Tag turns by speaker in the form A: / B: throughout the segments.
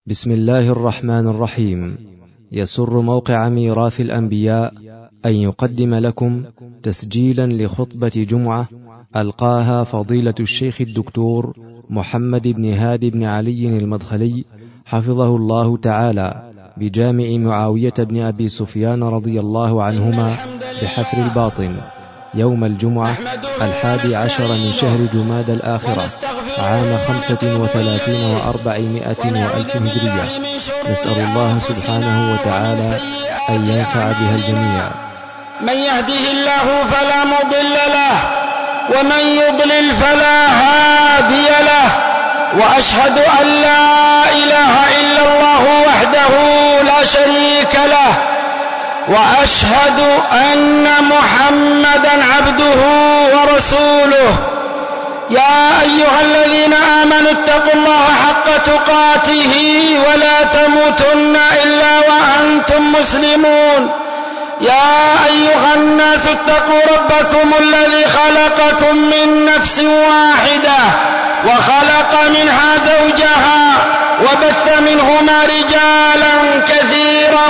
A: بسم الله الرحمن الرحيم. يسر موقع ميراث الأنبياء أن يقدم لكم تسجيلا لخطبة جمعة ألقاها فضيلة الشيخ الدكتور محمد بن هادي بن علي المدخلي حفظه الله تعالى بجامع معاوية بن أبي سفيان رضي الله عنهما بحفر الباطن يوم الجمعة 11 من شهر جماد الآخرة عام 35 و400 وألف هجرية. نسأل الله سبحانه وتعالى أن ينفع بها الجميع.
B: من يهده الله فلا مضل له ومن يضلل فلا هادي له، وأشهد أن لا إله إلا الله وحده لا شريك له، وأشهد أن محمدا عبده ورسوله. يا أيها الذين آمنوا اتقوا الله حق تقاته ولا تموتن إلا وأنتم مسلمون. يا أيها الناس اتقوا ربكم الذي خلقكم من نفس واحدة وخلق منها زوجها وبث منهما رجالا كثيرا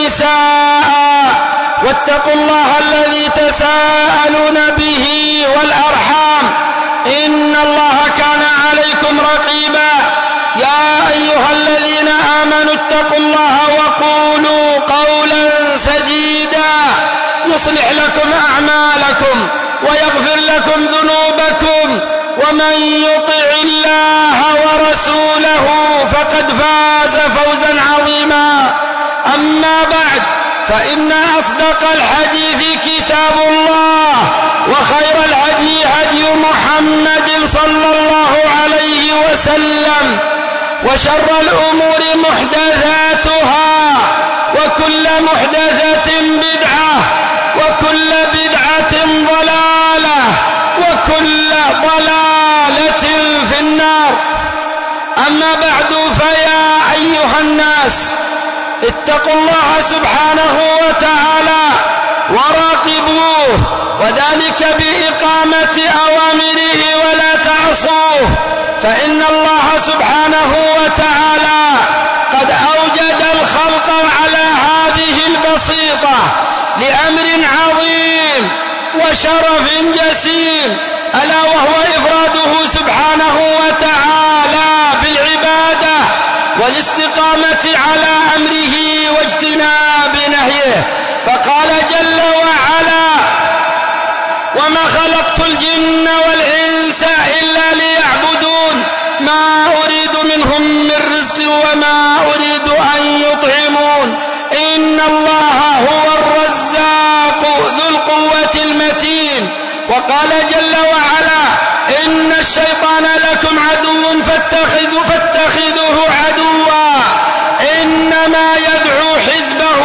B: ونساء، واتقوا الله الذي تساءلون به والأرحام إن الله كان عليكم رقيبا. يا أيها الذين آمنوا اتقوا الله وقولوا قولا سديدا يصلح لكم أعمالكم ويغفر لكم ذنوبكم، ومن يطع الله ورسوله فقد فاز فوزا عظيما. أما بعد، فإن أصدق الحديث كتاب الله، وخير الهدي هدي محمد صلى الله عليه وسلم، وشر الأمور محدثاتها، وكل محدثة بدعة، وكل بدعة ضلالة، وكل ضلالة في النار. أما بعد، فيا أيها الناس اتقوا الله سبحانه وتعالى وراقبوه، وذلك بإقامة أوامره ولا تعصوه، فإن الله سبحانه وتعالى قد أوجد الخلق على هذه البسيطة لأمر عظيم وشرف جسيم، ألا وهو إفراده سبحانه وتعالى بالعبادة والاستقامة على أمره واجتناب نهيه. فقال جل وعلا: وما خلقت الجن والإنس إلا ليعبدون ما أريد منهم من رزق وما أريد أن يطعمون إن الله هو الرزاق ذو القوة المتين. وقال جل وعلا: إن الشيطان لكم عدو فاتخذوه عدوا إنما يدعو حزبه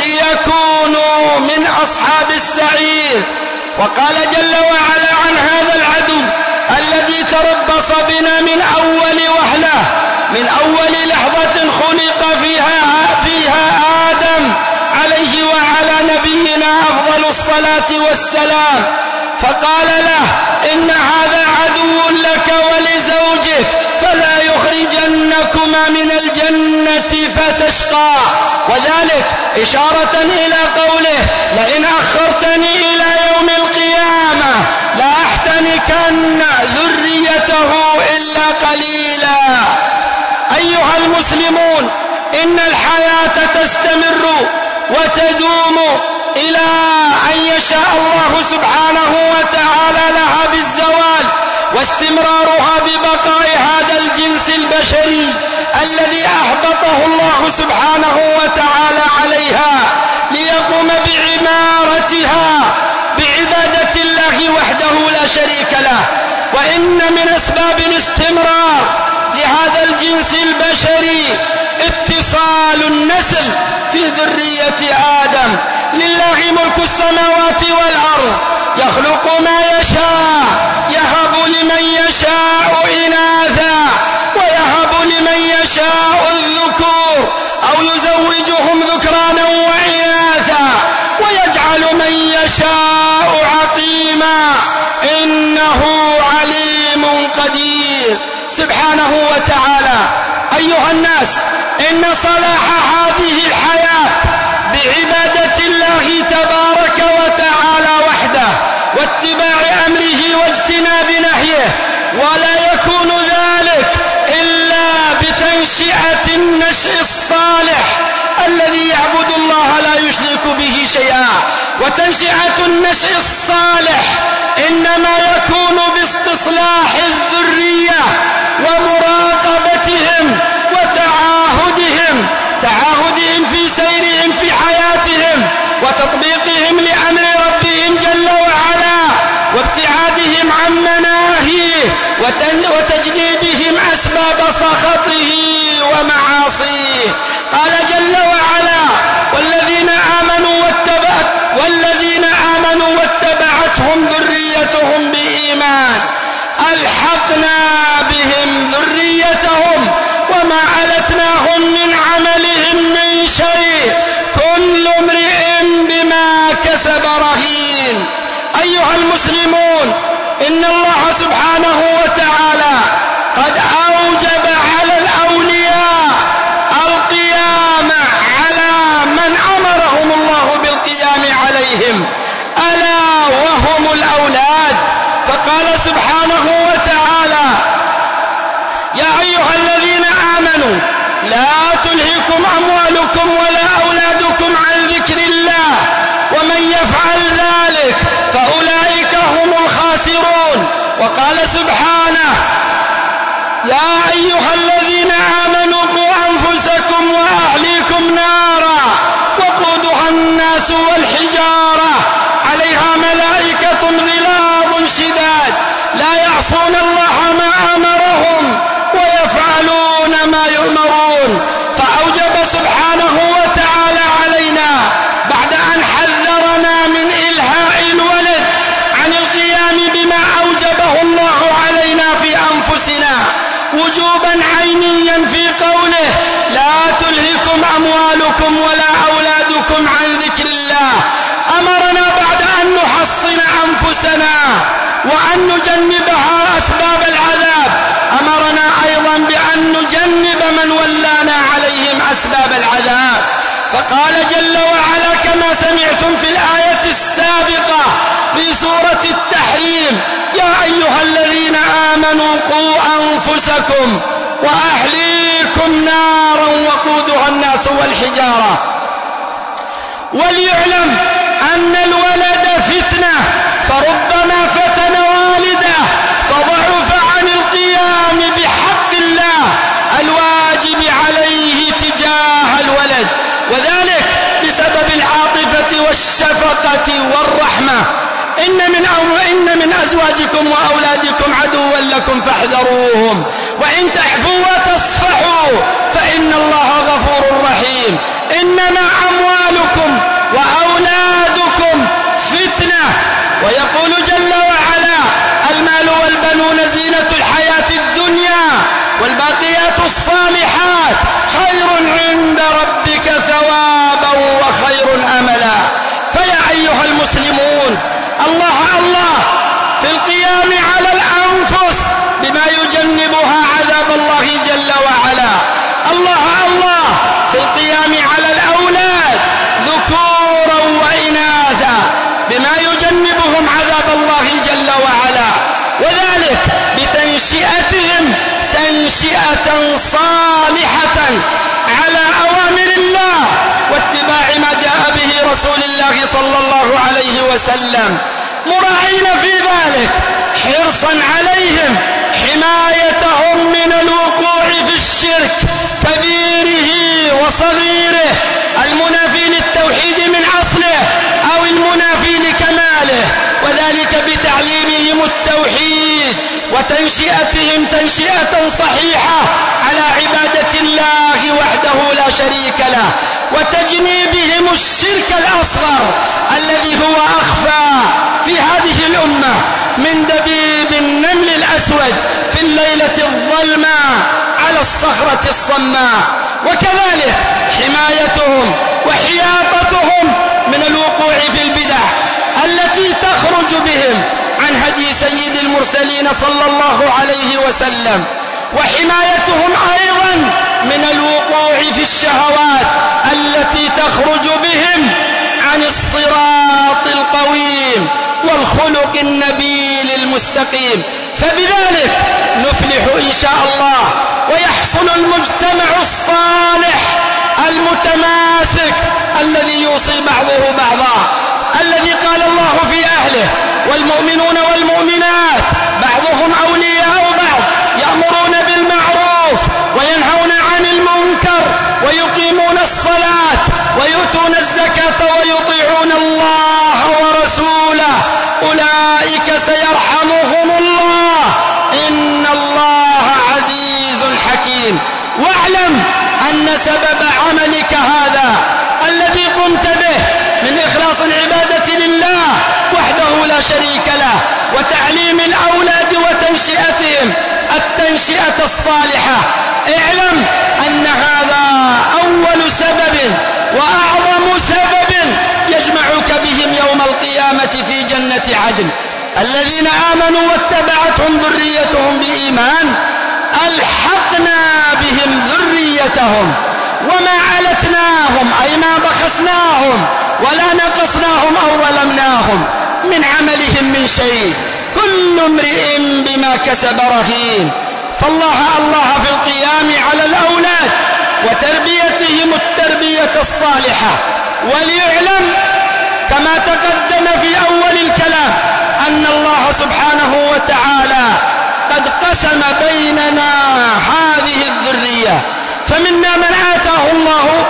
B: ليكونوا من أصحاب السعير. وقال جل وعلا عن هذا العدو الذي تربص بنا من أول وهلة، من أول لحظة خلق فيها آدم عليه وعلى نبينا أفضل الصلاة والسلام، فقال له: إن هذا عدو لك ولزوجك فلا يخرجنكما من الجنة فتشقى. وذلك إشارة إلى قوله: لئن أخرتني إلى يوم القيامة لأحتنكن ذريته إلا قليلا. أيها المسلمون، إن الحياة تستمر وتدوم إلى أن يشاء الله سبحانه وتعالى لها بالزوال، واستمرارها ببقاء هذا الجنس البشري الذي أحبطه الله سبحانه وتعالى عليها ليقوم بعمارتها بعبادة الله وحده لا شريك له. وإن من أسباب الاستمرار لهذا الجنس البشري اتصال النسل في ذرية آدم. لله ملك السماوات والأرض، يخلق ما يشاء، يهب لمن يشاء إناثا ويهب لمن يشاء الذكور أو يزوجهم ذكرانا وإناثا ويجعل من يشاء عقيما إنه عليم قدير سبحانه وتعالى. أيها الناس، إن صلاح هذه الحياة بعبادة الله تبارك وتعالى وحده واتباع أمره واجتناب نهيه، ولا يكون ذلك إلا بتنشئة النشء الصالح الذي يعبد الله لا يشرك به شيئا. وتنشئة النشء الصالح إنما يكون باستصلاح الذرية ومراقبتهم تعاهدهم في سيرهم في حياتهم وتطبيقهم لأمر ربهم جل وعلا وابتعادهم عن مناهيه وتجنيبهم أسباب سخطه ومعاصيه. قال جل وعلا: والذين آمنوا واتبعتهم ذريتهم بإيمان ألحقنا بهم ذريتهم وما ألتناهم من عملهم من شيء كل امرئ بما كسب رهين. أيها المسلمون، إن الله سبحانه وتعالى قد أوجب على الأولياء القيام على من أمرهم الله بالقيام عليهم، ألا وهم الأولاد. فقال سبحانه وتعالى: يا أيها الذين آمنوا لا تلهكم أموالكم ولا أولادكم عن ذكر الله ومن يفعل ذلك فأولئك هم الخاسرون. وقال سبحانه: يا أيها الذين آمنوا قوا أنفسكم وأهليكم نارا وقودها الناس والحجارة عليها ملائكة غلاظ شداد لا يعصون الله ما أمرهم ويفعلون ما يؤمرون. فأوجب سبحانه وتعالى علينا بعد أن حذرنا من إلهاء الولد عن القيام بما أوجبه الله علينا في أنفسنا وجوبا عينيا في قوله: لا تلهكم أموالكم ولا أولادكم عن ذكر الله. أمرنا بعد أن نحصن أنفسنا وأن نجنبها أسباب العذاب، أمرنا أيضا بأن نجنب من ولانا عليهم أسباب العذاب. فقال جل وعلا كما سمعتم في الآية السابقة في سورة التحريم: يا أيها الذين آمنوا قوا أنفسكم وأهليكم نارا وقودها الناس والحجارة. وليعلم أن الولد فتنة، فربما فتن والده فضعف عن القيام بحق الله الواجب عليه تجاه الولد، وذلك بسبب العاطفة والشفقة والرحمة. إن من أزواجكم وأولادكم عدوا لكم فاحذروهم وإن تعفوا وتصفحوا فإن الله غفور رحيم. إنما أموالكم وأولادكم فتنة. ويقول جل وعلا: المال والبنون زينة الحياة الدنيا والباقيات الصالحات خير عند ربك ثوابا وخير أملا. فيا أيها المسلمون، الله في القيام على الأنفس بما يجنبها عذاب الله جل وعلا، الله في القيام على الأولاد ذكورا وإناثا بما يجنبهم عذاب الله جل وعلا، وذلك بتنشئتهم تنشئة صالحة على أوامر الله واتباع ما جاء به رسول الله صلى الله عليه وسلم، مراعين في ذلك حرصا عليهم حمايتهم من الوقوع في الشرك كبيره وصغيره، المنافي للتوحيد من أصله أو المنافي لكماله، وذلك بتعليمهم التوحيد وتنشئتهم تنشئة صحيحة على عبادة الله وحده لا شريك له، وتجنيبهم الشرك الأصغر الذي هو أخفى في هذه الأمة من دبيب النمل الأسود في الليلة الظلماء على الصخرة الصماء. وكذلك حمايتهم وحياطتهم من الوقوع في البدع التي تخرج بهم عن هدي سيد المرسلين صلى الله عليه وسلم، وحمايتهم أيضا من الوقوع الشهوات التي تخرج بهم عن الصراط القويم والخلق النبيل المستقيم. فبذلك نفلح إن شاء الله، ويحصل المجتمع الصالح المتماسك الذي يوصي بعضه بعضا، الذي قال الله في أهله: والمؤمنون والمؤمنات بعضهم أولياء بعض يأمرون بالمعروف وينهون عن المنكر ويقيمون الصلاة ويؤتون الزكاة ويطيعون الله ورسوله أولئك سيرحمهم الله إن الله عزيز حكيم. واعلم أن سبب عملك هذا الذي قمت به من إخلاص العبادة لله وحده لا شريك له وتعليم الأولاد وتنشئتهم التنشئة الصالحة، اعلم أن هذا أول سبب وأعظم سبب يجمعك بهم يوم القيامة في جنة عدن. الذين آمنوا واتبعتهم ذريتهم بإيمان ألحقنا بهم ذريتهم وما علتناهم أي ما بخسناهم ولا نقصناهم أو ظلمناهم من عملهم من شيء، كل امرئ بما كسب رهين. فالله في القيام على الأولاد وتربيتهم التربية الصالحة. وليعلم كما تقدم في أول الكلام أن الله سبحانه وتعالى قد قسم بيننا هذه الذرية، فمنا من آتاه الله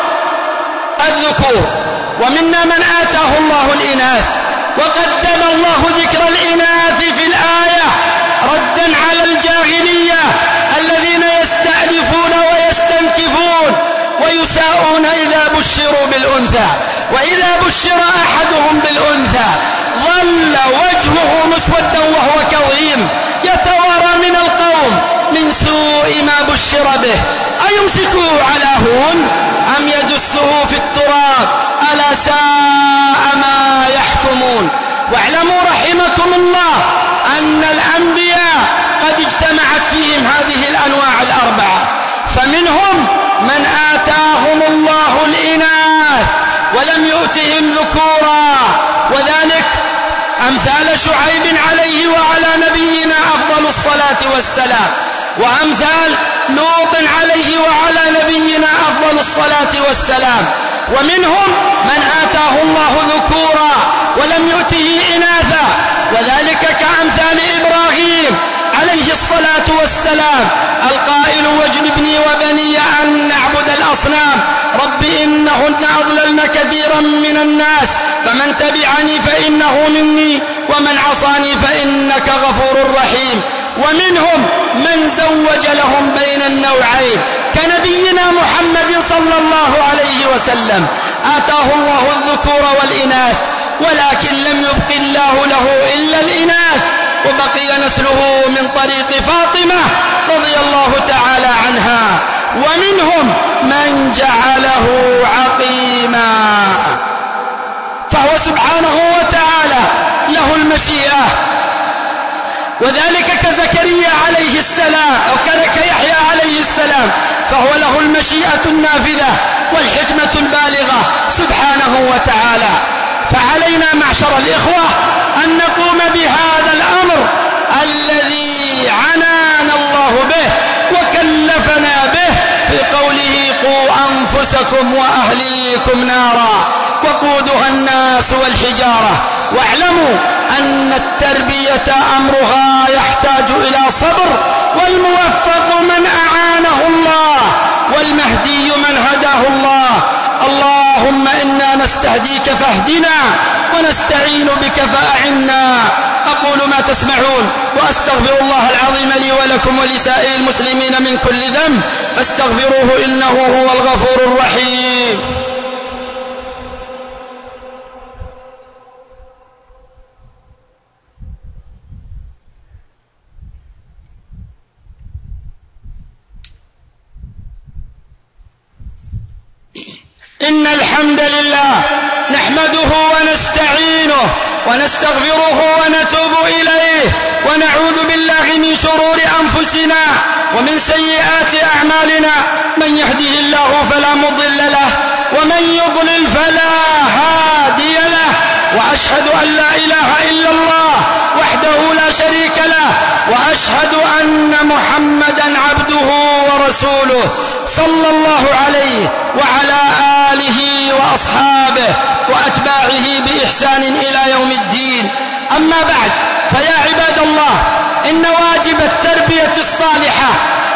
B: الذكور ومنا من آتاه الله الإناث، وقدم الله ذكر الإناث في الآية ردا على الجاهلية الذين يستأنفون ويستنكفون ويساءون إذا بشروا بالأنثى، وإذا بشر أحدهم بالأنثى ظل وجهه مسودا وهو كظيم يتوارى من القوم من سوء ما بشر به أيمسكه على هون أم يدسه في التراب ألا ساء ما يحكمون. واعلموا رحمكم الله أن الأنبياء قد اجتمعت فيهم هذه الأنواع الأربعة، فمنهم من آتاهم الله الإناث ولم يؤتهم ذكورا، وذلك أمثال شعيب عليه وعلى نبينا أفضل الصلاة والسلام، وأمثال لوط عليه وعلى نبينا أفضل الصلاة والسلام. ومنهم من آتاه الله ذكورا ولم يؤته إناثا، وذلك كأمثال إبراهيم عليه الصلاة والسلام القائل: واجنبني وبني أن نعبد الأصنام رب إنهن أضللن كثيرا من الناس فمن تبعني فإنه مني ومن عصاني فإنك غفور رحيم. ومنهم من زوج لهم بين النوعين كنبينا محمد صلى الله عليه وسلم آتاه الله الذكور والإناث، ولكن لم يبق الله له إلا الإناث، وبقي نسله من طريق فاطمة رضي الله تعالى عنها. ومنهم من جعله عقيما، فهو سبحانه وتعالى له المشيئة، وذلك كزكريا عليه السلام أو كيحيى عليه السلام، فهو له المشيئة النافذة والحكمة البالغة سبحانه وتعالى. فعلينا معشر الإخوة أن نقوم بهذا الأمر الذي عنانا الله به وكلفنا به في قوله: قوا أنفسكم وأهليكم نارا وقودها الناس والحجارة. واعلموا أن التربية أمرها يحتاج إلى صبر، والموفق من أعانه الله والمهدي من هداه الله. اللهم إنا نستهديك فاهدنا ونستعين بك فأعنا. أقول ما تسمعون وأستغفر الله العظيم لي ولكم ولسائر المسلمين من كل ذنب فاستغفروه إنه هو الغفور الرحيم. إن الحمد لله نحمده ونستعينه ونستغفره ونتوب إليه ونعوذ بالله من شرور أنفسنا ومن سيئات أعمالنا، من يهده الله فلا مضل له ومن يضلل فلا هادي له، وأشهد أن لا إله إلا الله وحده لا شريك له، وأشهد أن محمدا عبده ورسوله صلى الله عليه وعلى آله وأصحابه وأتباعه بإحسان إلى يوم الدين. أما بعد، فيا عباد الله، إن واجب التربية الصالحة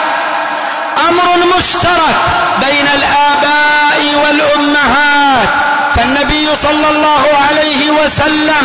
B: أمر مشترك بين الآباء والأمهات، فالنبي صلى الله عليه وسلم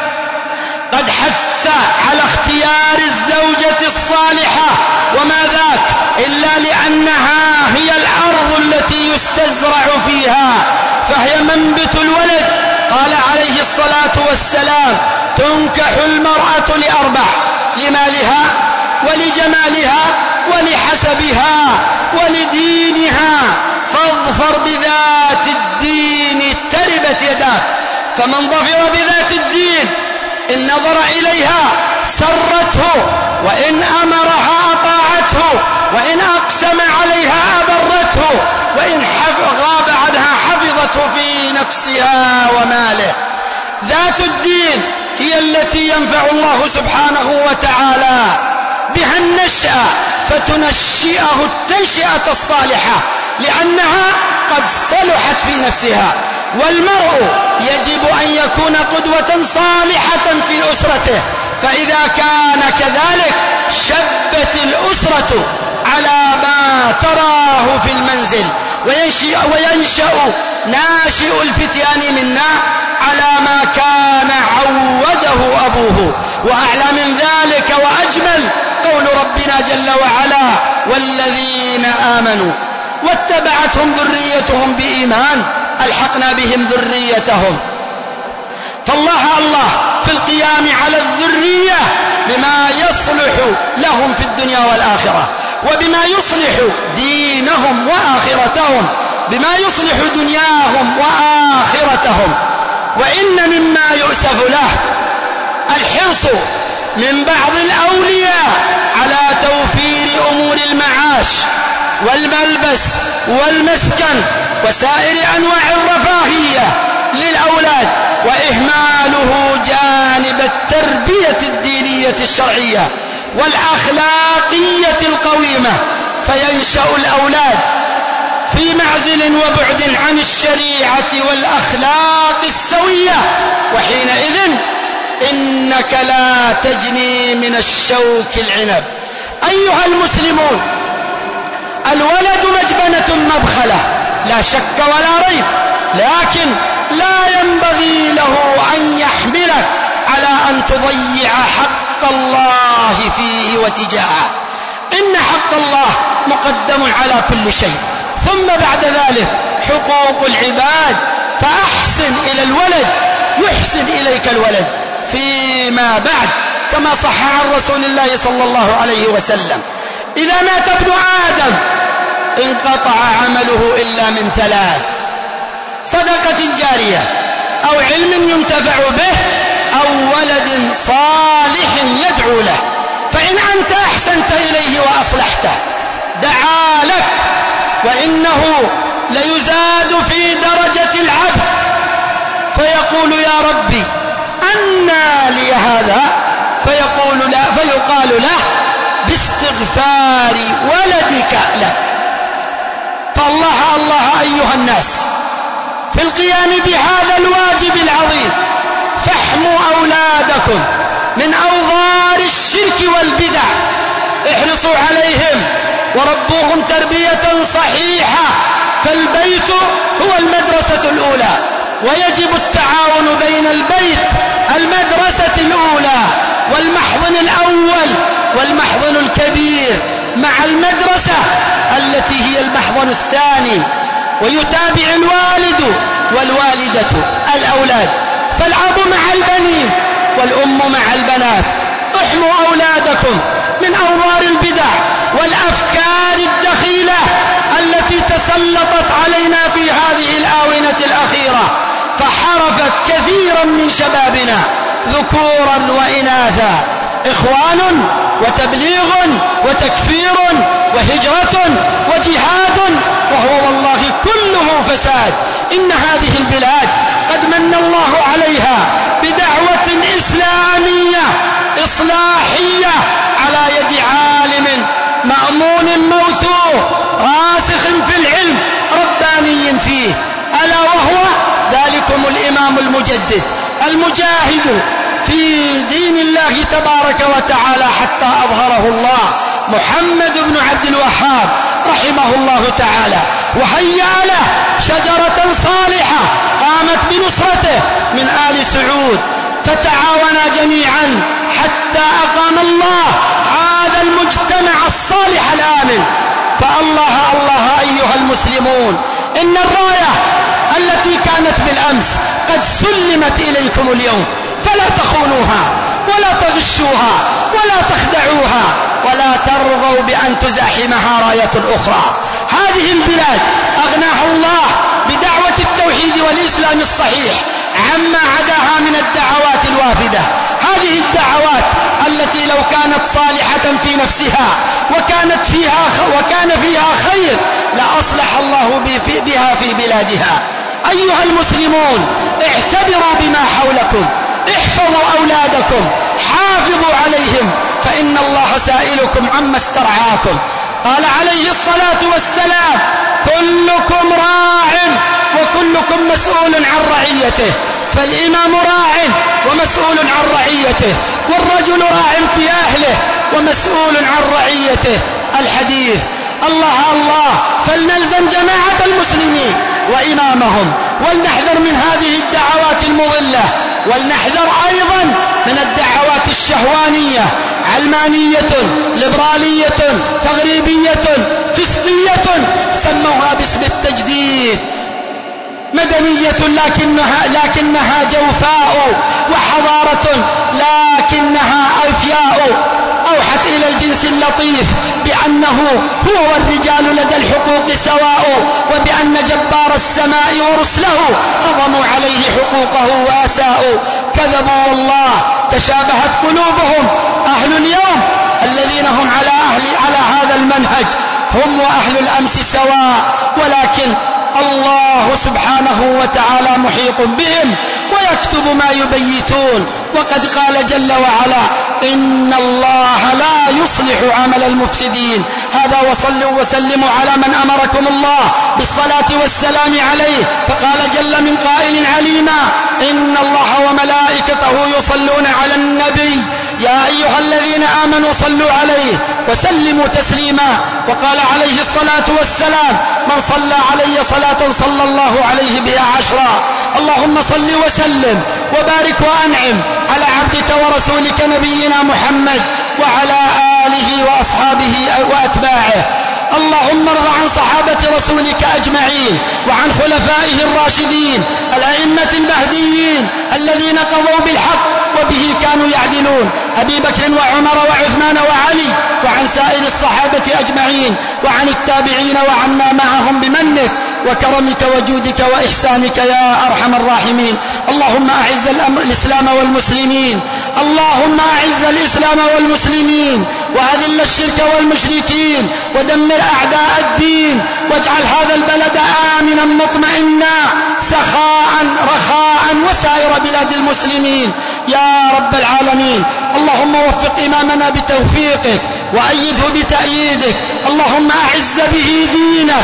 B: قد حث على اختيار الزوجة الصالحة، وما ذاك إلا لأنها هي الأرض التي يستزرع فيها، فهي منبت الولد. قال عليه الصلاة والسلام: تنكح المرأة لأربع: لمالها ولجمالها ولحسبها ولدينها، فاظفر بذات الدين تربت يداك. فمن ظفر بذات الدين إن نظر إليها سرته، وإن أمرها أطاعته، وإن أقسم عليها أبرته، وإن غاب عنها حفظته في نفسها وماله. ذات الدين هي التي ينفع الله سبحانه وتعالى بها النشأة، فتنشئه التنشئة الصالحة لأنها قد صلحت في نفسها. والمرء يجب أن يكون قدوة صالحة في أسرته، فإذا كان كذلك شبت الأسرة على ما تراه في المنزل، وينشأ ناشئ الفتيان منا على ما كان عوده أبوه. وأعلى من ذلك وأجمل قول ربنا جل وعلا: والذين آمنوا واتبعتهم ذريتهم بإيمان ألحقنا بهم ذريتهم. فالله في القيام على الذرية بما يصلح لهم في الدنيا والآخرة، وبما يصلح دينهم وآخرتهم، بما يصلح دنياهم وآخرتهم. وإن مما يؤسف له الحرص من بعض الأولياء على توفير أمور المعاش والملبس والمسكن وسائر أنواع الرفاهية للأولاد، وإهماله جانب التربية الدينية الشرعية والأخلاقية القويمة، فينشأ الأولاد في معزل وبعد عن الشريعة والأخلاق السوية، وحينئذ إنك لا تجني من الشوك العنب. أيها المسلمون، الولد مجبنة مبخلة لا شك ولا ريب، لكن لا ينبغي له أن يحملك على أن تضيع حق الله فيه وتجاهه. إن حق الله مقدم على كل شيء، ثم بعد ذلك حقوق العباد، فأحسن إلى الولد يحسن إليك الولد فيما بعد، كما صح عن رسول الله صلى الله عليه وسلم: إذا مات ابن آدم انقطع عمله إلا من ثلاث: صدقة جارية، أو علم ينتفع به، أو ولد صالح يدعو له. فإن أنت أحسنت إليه وأصلحته دعا لك، وإنه ليزاد في درجة العبد فيقول: يا ربي أنى لي هذا؟ فيقال له: باستغفار ولدك لك. فالله أيها الناس في القيام بهذا الواجب العظيم، فاحموا أولادكم من أوضار الشرك والبدع، احرصوا عليهم وربوهم تربية صحيحة، فالبيت هو المدرسة الأولى، ويجب التعاون بين البيت المدرسة الأولى والمحضن الأول والمحضن الكبير مع المدرسة التي هي المحضن الثاني، ويتابع الوالد والوالدة الأولاد، فالأب مع البنين والأم مع البنات. احموا أولادكم من أوضار البدع والأفكار الدخيلة التي تسلطت علينا في هذه الآونة الأخيرة، فحرفت كثيرا من شبابنا ذكورا وإناثا إخوان وتبليغ وتكفير وهجرة وجهاد، وهو والله كله فساد. إن هذه البلاد قد من الله عليها بدعوة إسلامية إصلاحية على يد عالم مأمون موثوق راسخ في العلم رباني فيه، ألا وهو ذلكم الإمام المجدد المجاهد في دين الله تبارك وتعالى حتى أظهره الله، محمد بن عبد الوهاب رحمه الله تعالى. وهيأ له شجرة صالحة قامت بنصرته من آل سعود، فتعاونا جميعا حتى أقام الله هذا المجتمع الصالح الآمن. فالله الله أيها المسلمون، إن الراية التي كانت بالأمس قد سلمت إليكم اليوم، فلا تخونوها ولا تغشوها ولا تخدعوها ولا ترضوا بأن تزاحمها راية أخرى. هذه البلاد أغناها الله بدعوة التوحيد والإسلام الصحيح عما عداها من الدعوات الوافدة. هذه الدعوات التي لو كانت صالحة في نفسها وكان فيها خير لأصلح الله بها في بلادها. أيها المسلمون، اعتبروا بما حولكم، احفظوا أولادكم، حافظوا عليهم، فإن الله سائلكم عما استرعاكم. قال عليه الصلاة والسلام: كلكم راع وكلكم مسؤول عن رعيته. فالإمام راع ومسؤول عن رعيته، والرجل راع في أهله ومسؤول عن رعيته. الحديث. الله الله، فلنلزم جماعة المسلمين وإمامهم، ولنحذر من هذه الدعوات المضلة، ولنحذر أيضا من الدعوات الشهوانية، علمانية، ليبرالية، تغريبية، فسطية، سموها باسم التجديد، مدنية لكنها جوفاء، وحضارة لكنها أوفياء. أوحت إلى الجنس اللطيف بأنه هو والرجال لدى الحقوق سواء، وبأن جبار السماء ورسله هضموا عليه حقوقه وأساءوا. كذبوا والله، تشابهت قلوبهم. أهل اليوم الذين هم على هذا المنهج هم وأهل الأمس سواء، ولكن الله سبحانه وتعالى محيط بهم ويكتب ما يبيتون. وقد قال جل وعلا: إن الله لا يصلح عمل المفسدين. هذا وصلوا وسلموا على من أمركم الله بالصلاة والسلام عليه، فقال جل من قائل عليما: إن الله وملائكته يصلون على النبي يا أيها الذين آمنوا صلوا عليه وسلموا تسليما. وقال عليه الصلاة والسلام: من صلى علي صلاة صلى الله عليه بها 10. اللهم صل وسلم وبارك وأنعم على عبدك ورسولك نبينا محمد وعلى آله وأصحابه وأتباعه. اللهم ارض عن صحابة رسولك أجمعين، وعن خلفائه الراشدين الأئمة المهديين الذين قضوا بالحق وبه كانوا يعدلون، أبي بكر وعمر وعثمان وعلي، وعن سائر الصحابة أجمعين، وعن التابعين، وعنا معهم بمنك وكرمك وجودك وإحسانك يا أرحم الراحمين. اللهم أعز الإسلام والمسلمين، اللهم أعز الإسلام والمسلمين، وأذل الشرك والمشركين، ودمر أعداء الدين، واجعل هذا البلد آمنا مطمئنا سخاء رخاء وسائر بلاد المسلمين يا رب العالمين. اللهم وفق إمامنا بتوفيقك وأيده بتأييدك. اللهم أعز به دينك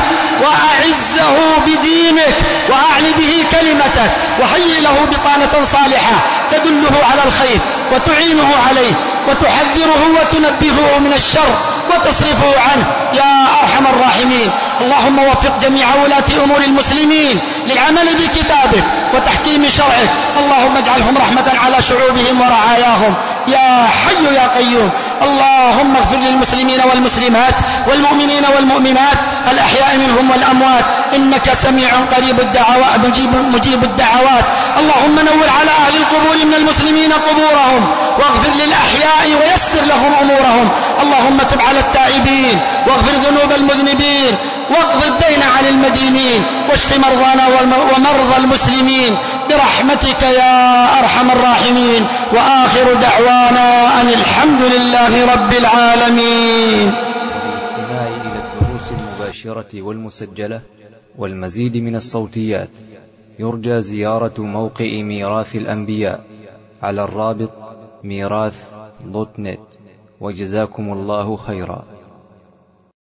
B: وأعزه بدينك وأعلي به كلمتك، وهيئ له بطانة صالحة تدله على الخير وتعينه عليه وتحذره وتنبهه من الشر وتصرفه عنه يا أرحم الراحمين. اللهم وفق جميع ولاة أمور المسلمين للعمل بكتابك وتحكيم شرعك. اللهم اجعلهم رحمة على شعوبهم ورعاياهم يا حي يا قيوم. اللهم اغفر للمسلمين والمسلمات والمؤمنين والمؤمنات الأحياء منهم والأموات، إنك سميع قريب الدعوات مجيب الدعوات. اللهم نور على أهل القبور من المسلمين قبورهم، واغفر للأحياء ويسر لهم أمورهم. اللهم تب على التائبين واغفر ذنوب المذنبين واقض الدين عن المدينين واشف مرضانا ومرضى المسلمين برحمتك يا أرحم الراحمين. وآخر دعوانا أن الحمد لله رب العالمين.
A: للاستماع إلى الدروس المباشرة والمسجلة والمزيد من الصوتيات يرجى زيارة موقع ميراث الأنبياء على الرابط ميراث.net. وجزاكم الله خيرا.